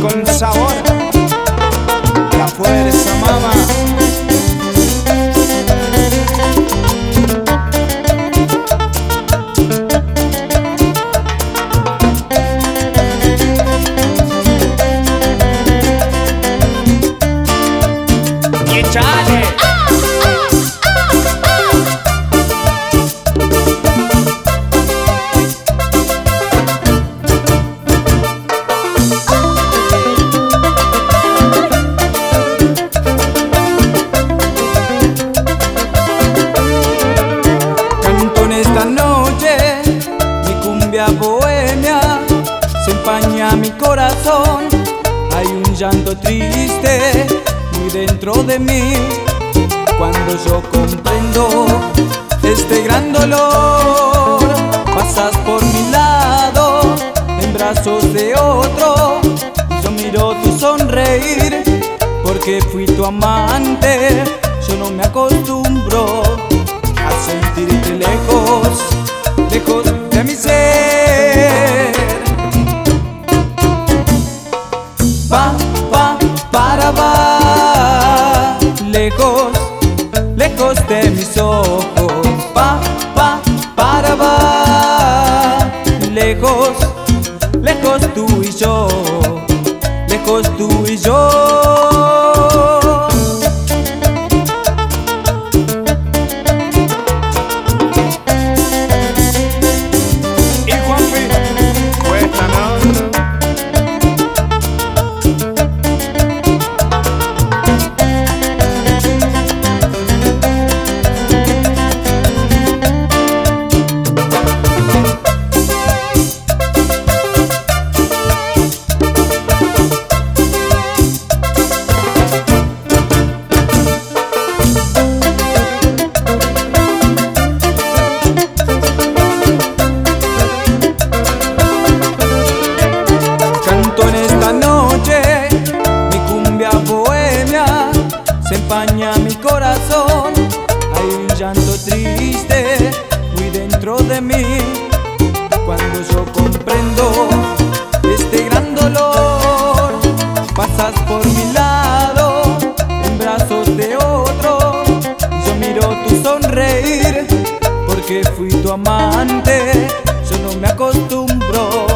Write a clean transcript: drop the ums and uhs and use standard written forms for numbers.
con sabor, la fuerza, mamá. Y échale. Esta noche mi cumbia bohemia se empaña mi corazón. Hay un llanto triste muy dentro de mí cuando yo comprendo este gran dolor. Pasas por mi lado en brazos de otro, yo miro tu sonreír porque fui tu amante. Yo no me acostumbro a sentirte lejos, lejos de mi ser. Va, lejos, lejos de mis ojos. Va, lejos, lejos tú y yo, lejos tú y yo. En esta noche mi cumbia bohemia se empaña mi corazón. Hay un llanto triste muy dentro de mí cuando yo comprendo este gran dolor. Pasas por mi lado en brazos de otro, yo miro tu sonreír porque fui tu amante. Yo no me acostumbro